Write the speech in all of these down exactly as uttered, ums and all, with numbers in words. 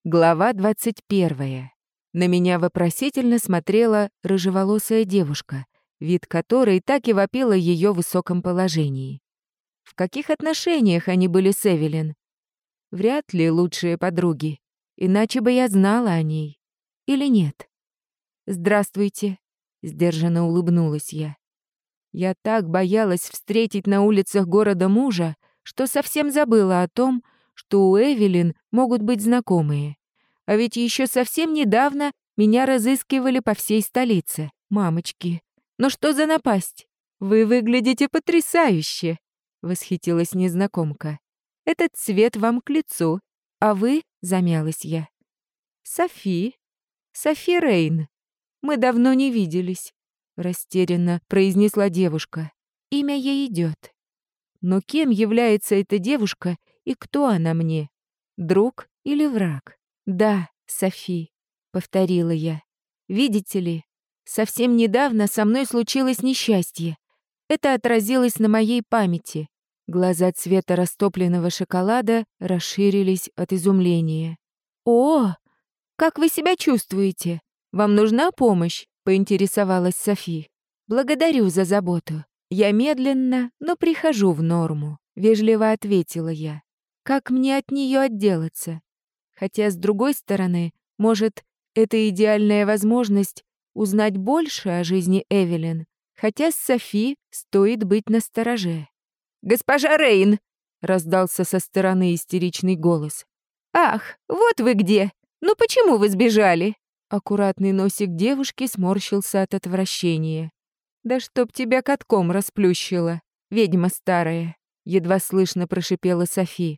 Глава двадцать первая. На меня вопросительно смотрела рыжеволосая девушка, вид которой так и вопил о ее высоком положении. В каких отношениях они были с Эвелин? Вряд ли лучшие подруги, иначе бы я знала о ней. Или нет? «Здравствуйте», — сдержанно улыбнулась я. Я так боялась встретить на улицах города мужа, что совсем забыла о том, что у Эвелин могут быть знакомые. А ведь еще совсем недавно меня разыскивали по всей столице. Мамочки, ну что за напасть? Вы выглядите потрясающе, восхитилась незнакомка. Этот цвет вам к лицу. А вы, замялась я. Софи. Софи Рейн. Мы давно не виделись, растерянно произнесла девушка. Имя ей идет. Но кем является эта девушка и кто она мне? Друг или враг? Да, Софи, повторила я. Видите ли, совсем недавно со мной случилось несчастье. Это отразилось на моей памяти. Глаза цвета растопленного шоколада расширились от изумления. О, как вы себя чувствуете? Вам нужна помощь? Поинтересовалась Софи. Благодарю за заботу. Я медленно, но прихожу в норму, вежливо ответила я. Как мне от нее отделаться? Хотя, с другой стороны, может, это идеальная возможность узнать больше о жизни Эвелин, хотя с Софи стоит быть настороже. «Госпожа Рейн!» — раздался со стороны истеричный голос. «Ах, вот вы где! Ну почему вы сбежали?» Аккуратный носик девушки сморщился от отвращения. «Да чтоб тебя катком расплющило, ведьма старая!» — едва слышно прошипела Софи.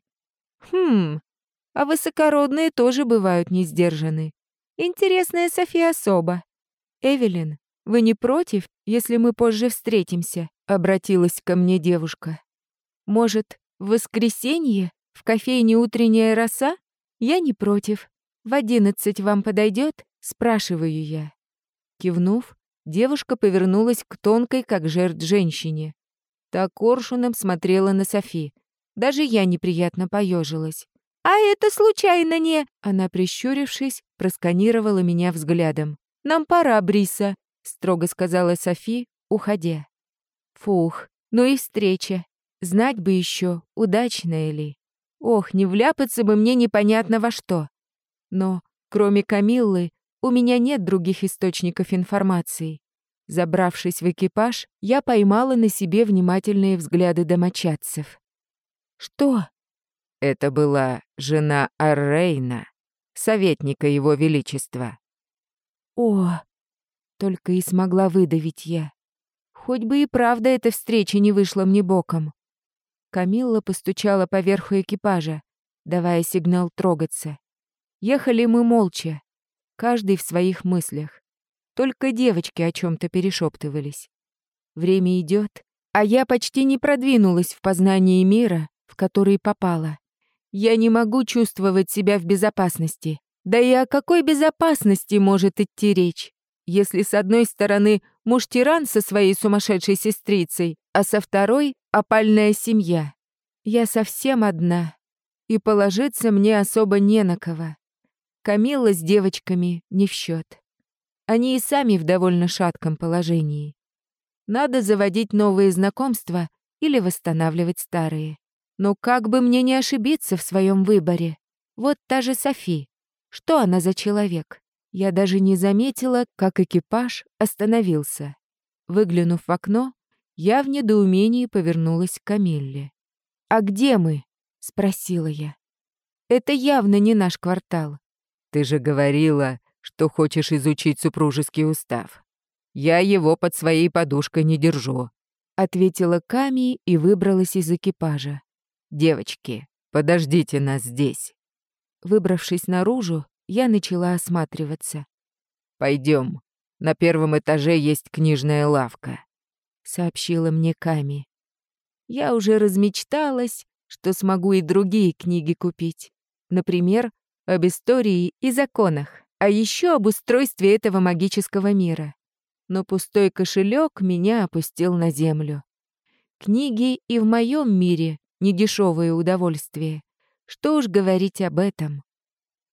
«Хм, а высокородные тоже бывают не сдержаны. Интересная Софи особа. Эвелин, вы не против, если мы позже встретимся?» — обратилась ко мне девушка. «Может, в воскресенье в кофейне «Утренняя роса»? Я не против. В одиннадцать вам подойдет? Спрашиваю я». Кивнув, девушка повернулась к тонкой, как жертв, женщине. Та коршуном смотрела на Софи. Даже я неприятно поежилась. «А это случайно не...» Она, прищурившись, просканировала меня взглядом. «Нам пора, Бриса», — строго сказала Софи, уходя. Фух, ну и встреча. Знать бы еще, удачная ли. Ох, не вляпаться бы мне непонятно во что. Но, кроме Камиллы, у меня нет других источников информации. Забравшись в экипаж, я поймала на себе внимательные взгляды домочадцев. «Что?» Это была жена Аррейна, советника его величества. «О!» — только и смогла выдавить я. Хоть бы и правда эта встреча не вышла мне боком. Камилла постучала по верху экипажа, давая сигнал трогаться. Ехали мы молча, каждый в своих мыслях. Только девочки о чем-то перешептывались. Время идет, а я почти не продвинулась в познании мира, в который попала. Я не могу чувствовать себя в безопасности. Да и о какой безопасности может идти речь, если с одной стороны муж-тиран со своей сумасшедшей сестрицей, а со второй — опальная семья. Я совсем одна, и положиться мне особо не на кого. Камилла с девочками не в счет. Они и сами в довольно шатком положении. Надо заводить новые знакомства или восстанавливать старые. Но как бы мне не ошибиться в своем выборе? Вот та же Софи. Что она за человек? Я даже не заметила, как экипаж остановился. Выглянув в окно, я в недоумении повернулась к Камилле. «А где мы?» — спросила я. «Это явно не наш квартал». «Ты же говорила, что хочешь изучить супружеский устав. Я его под своей подушкой не держу», — ответила Ками и выбралась из экипажа. «Девочки, подождите нас здесь». Выбравшись наружу, я начала осматриваться. «Пойдем, на первом этаже есть книжная лавка», — сообщила мне Ками. Я уже размечталась, что смогу и другие книги купить. Например, об истории и законах, а еще об устройстве этого магического мира. Но пустой кошелек меня опустил на землю. Книги и в моем мире недешевое удовольствие. Что уж говорить об этом.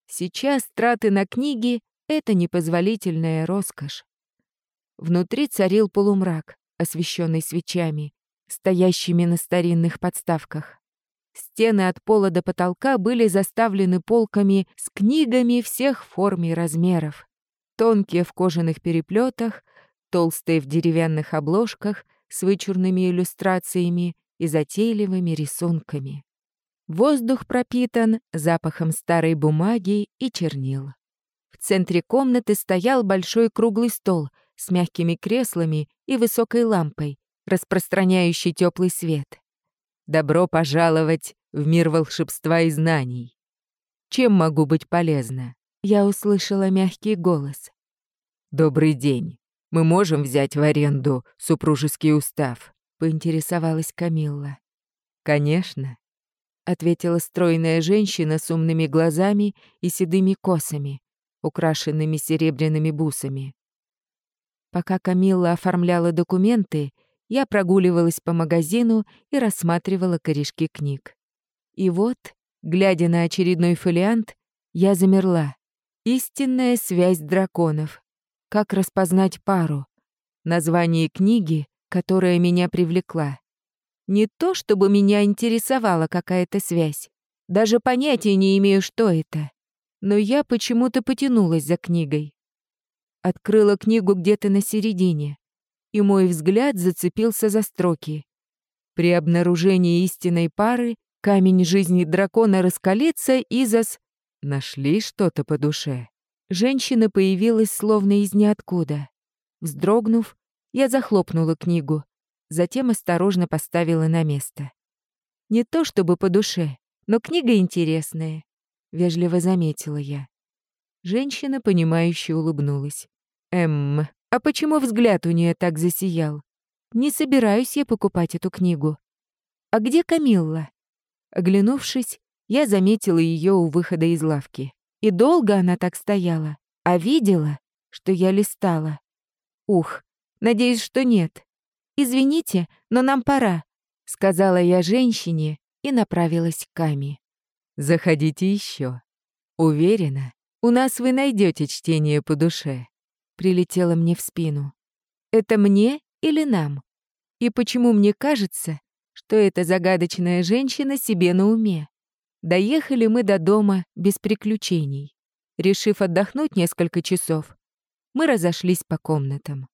Сейчас траты на книги — это непозволительная роскошь. Внутри царил полумрак, освещенный свечами, стоящими на старинных подставках. Стены от пола до потолка были заставлены полками с книгами всех форм и размеров. Тонкие в кожаных переплетах, толстые в деревянных обложках с вычурными иллюстрациями и затейливыми рисунками. Воздух пропитан запахом старой бумаги и чернил. В центре комнаты стоял большой круглый стол с мягкими креслами и высокой лампой, распространяющей теплый свет. Добро пожаловать в мир волшебства и знаний. Чем могу быть полезна? Я услышала мягкий голос. Добрый день. Мы можем взять в аренду супружеский устав? Поинтересовалась Камилла. Конечно, ответила стройная женщина с умными глазами и седыми косами, украшенными серебряными бусами. Пока Камилла оформляла документы, я прогуливалась по магазину и рассматривала корешки книг. И вот, глядя на очередной фолиант, я замерла. «Истинная связь драконов. Как распознать пару?» Название книги, которая меня привлекла. Не то, чтобы меня интересовала какая-то связь. Даже понятия не имею, что это. Но я почему-то потянулась за книгой. Открыла книгу где-то на середине, и мой взгляд зацепился за строки. При обнаружении истинной пары камень жизни дракона раскалится и зас... Нашли что-то по душе. Женщина появилась словно из ниоткуда. Вздрогнув, я захлопнула книгу, затем осторожно поставила на место. Не то чтобы по душе, но книга интересная, вежливо заметила я. Женщина, понимающе улыбнулась. Эм, а почему взгляд у нее так засиял? Не собираюсь я покупать эту книгу. А где Камилла? Оглянувшись, я заметила ее у выхода из лавки. И долго она так стояла, а видела, что я листала. Ух, надеюсь, что нет. «Извините, но нам пора», — сказала я женщине и направилась к Ками. «Заходите еще. Уверена, у нас вы найдете чтение по душе», — прилетело мне в спину. «Это мне или нам? И почему мне кажется, что эта загадочная женщина себе на уме?» Доехали мы до дома без приключений. Решив отдохнуть несколько часов, мы разошлись по комнатам.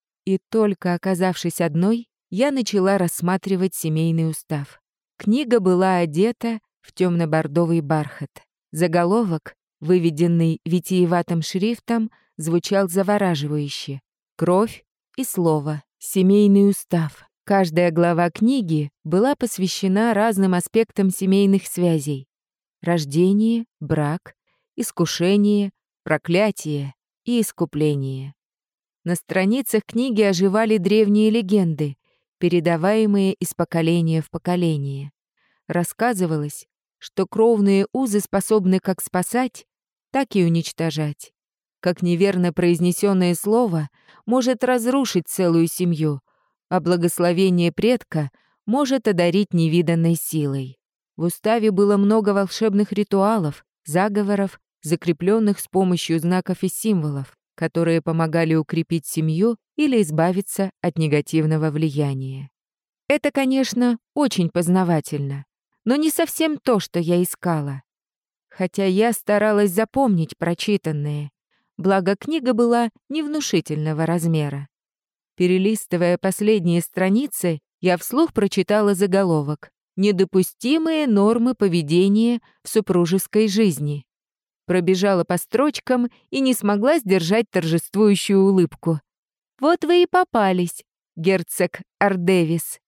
И только оказавшись одной, я начала рассматривать семейный устав. Книга была одета в темно-бордовый бархат. Заголовок, выведенный витиеватым шрифтом, звучал завораживающе. Кровь и слово. Семейный устав. Каждая глава книги была посвящена разным аспектам семейных связей. Рождение, брак, искушение, проклятие и искупление. На страницах книги оживали древние легенды, передаваемые из поколения в поколение. Рассказывалось, что кровные узы способны как спасать, так и уничтожать. Как неверно произнесенное слово может разрушить целую семью, а благословение предка может одарить невиданной силой. В уставе было много волшебных ритуалов, заговоров, закрепленных с помощью знаков и символов, которые помогали укрепить семью или избавиться от негативного влияния. Это, конечно, очень познавательно, но не совсем то, что я искала. Хотя я старалась запомнить прочитанное, благо книга была невнушительного размера. Перелистывая последние страницы, я вслух прочитала заголовок «Недопустимые нормы поведения в супружеской жизни». Пробежала по строчкам и не смогла сдержать торжествующую улыбку. «Вот вы и попались, герцог Ардевис».